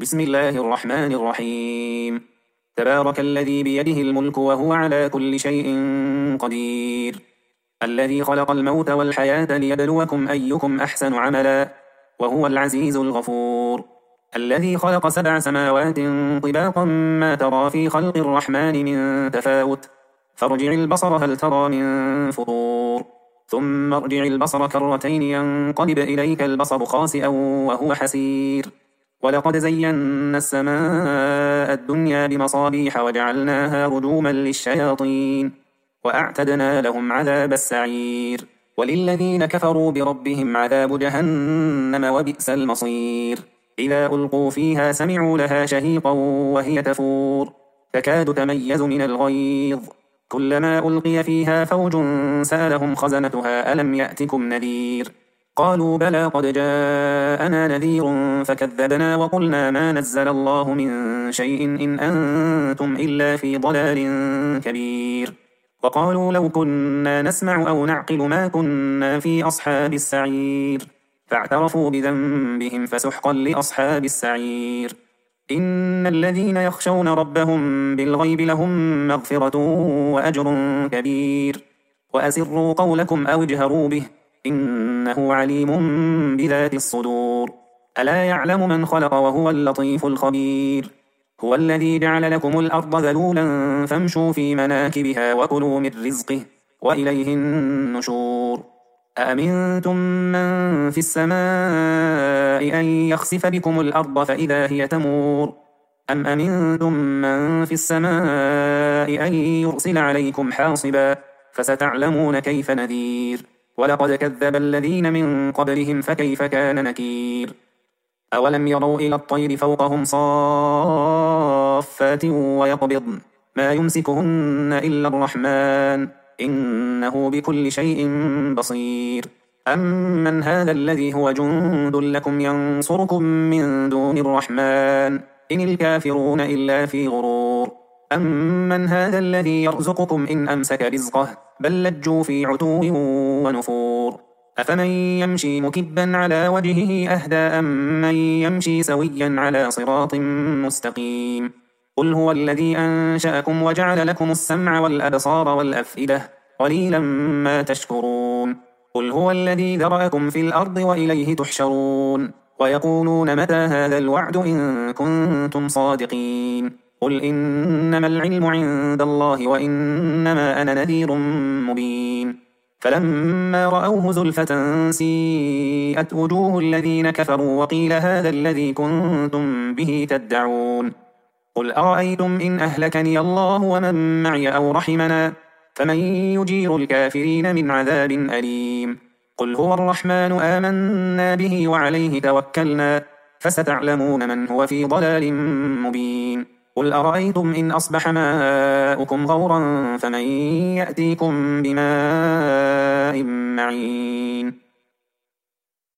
بسم الله الرحمن الرحيم. تبارك الذي بيده الملك وهو على كل شيء قدير، الذي خلق الموت والحياة ليبلوكم أيكم أحسن عملا، وهو العزيز الغفور. الذي خلق 7 سماوات طباقا ما ترى في خلق الرحمن من تفاوت، فارجع البصر هل ترى من فطور، ثم ارجع البصر كرتين ينقلب إليك البصر خاسئا وهو حسير. ولقد زينا السماء الدنيا بمصابيح وجعلناها رجوما للشياطين، وأعتدنا لهم عذاب السعير. وللذين كفروا بربهم عذاب جهنم وبئس المصير. إذا ألقوا فيها سمعوا لها شهيقا وهي تفور، تكاد تميز من الغيظ. كلما ألقي فيها فوج سألهم خزنتها ألم يأتكم نذير؟ قالوا بلى قد جاءنا نذير فكذبنا وقلنا ما نزل الله من شيء إن أنتم إلا في ضلال كبير. وقالوا لو كنا نسمع أو نعقل ما كنا في أصحاب السعير، فاعترفوا بذنبهم فسحقا لأصحاب السعير. إن الذين يخشون ربهم بالغيب لهم مغفرة وأجر كبير. وأسروا قولكم أو اجهروا به إنه عليم بذات الصدور. ألا يعلم من خلق وهو اللطيف الخبير. هو الذي جعل لكم الأرض ذلولا فامشوا في مناكبها وكلوا من رزقه وإليه النشور. أأمنتم من في السماء أن يخسف بكم الأرض فإذا هي تمور، أم أمنتم من في السماء أن يرسل عليكم حاصبا فستعلمون كيف نذير. ولقد كذب الذين من قبلهم فكيف كان نكير. أولم يروا إلى الطير فوقهم صافات ويقبضن ما يمسكهن إلا الرحمن إنه بكل شيء بصير. أمن هذا الذي هو جند لكم ينصركم من دون الرحمن إن الكافرون إلا في غرور. أمن هذا الذي يرزقكم إن أمسك رزقه بل لجوا في عتو ونفور. أفمن يمشي مكبا على وجهه أهدى أم من يمشي سويا على صراط مستقيم. قل هو الذي أنشأكم وجعل لكم السمع والأبصار والأفئدة قليلا ما تشكرون. قل هو الذي ذرأكم في الأرض وإليه تحشرون. ويقولون متى هذا الوعد إن كنتم صادقين. قل إنما العلم عند الله وإنما أنا نذير مبين. فلما رأوه زلفة سيئت وجوه الذين كفروا وقيل هذا الذي كنتم به تدعون. قل أرأيتم إن أهلكني الله ومن معي أو رحمنا فمن يجير الكافرين من عذاب أليم. قل هو الرحمن آمنا به وعليه توكلنا فستعلمون من هو في ضلال مبين. قل أرأيتم إن أصبح ماؤكم غورا فمن يأتيكم بماء معين.